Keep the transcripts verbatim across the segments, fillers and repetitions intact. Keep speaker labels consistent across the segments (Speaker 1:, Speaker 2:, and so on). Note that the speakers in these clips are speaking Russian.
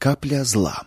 Speaker 1: Капля зла.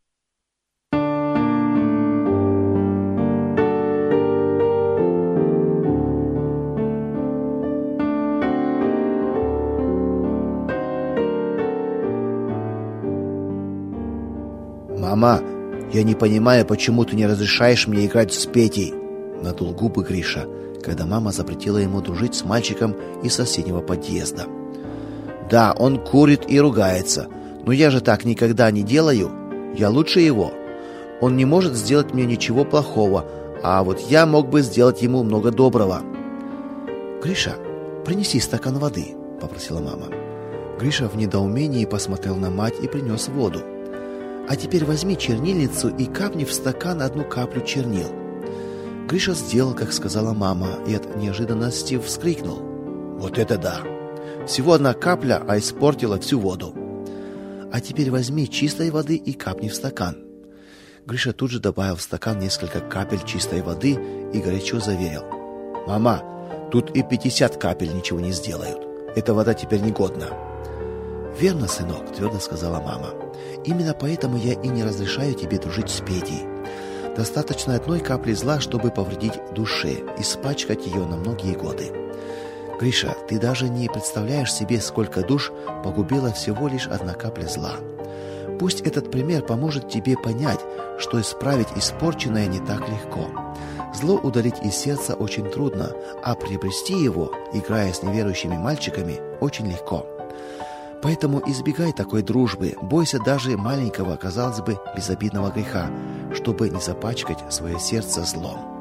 Speaker 1: «Мама, я не понимаю, почему ты не разрешаешь мне играть с Петей», — надул губы Гриша, когда мама запретила ему дружить с мальчиком из соседнего подъезда. «Да, он курит и ругается, но я же так никогда не делаю. Я лучше его. Он не может сделать мне ничего плохого, а вот я мог бы сделать ему много доброго». «Гриша, принеси стакан воды», — попросила мама. Гриша в недоумении посмотрел на мать и принес воду. «А теперь возьми чернильницу и капни в стакан одну каплю чернил». Гриша сделал, как сказала мама, и от неожиданности вскрикнул: «Вот это да! Всего одна капля, а испортила всю воду». «А теперь возьми чистой воды и капни в стакан». Гриша тут же добавил в стакан несколько капель чистой воды и горячо заверил: «Мама, тут и пятьдесят капель ничего не сделают. Эта вода теперь негодна». «Верно, сынок», — твердо сказала мама. «Именно поэтому я и не разрешаю тебе дружить с Петей. Достаточно одной капли зла, чтобы повредить душе, испачкать ее на многие годы. Гриша, ты даже не представляешь себе, сколько душ погубила всего лишь одна капля зла. Пусть этот пример поможет тебе понять, что исправить испорченное не так легко. Зло удалить из сердца очень трудно, а приобрести его, играя с неверующими мальчиками, очень легко. Поэтому избегай такой дружбы, бойся даже маленького, казалось бы, безобидного греха, чтобы не запачкать свое сердце злом».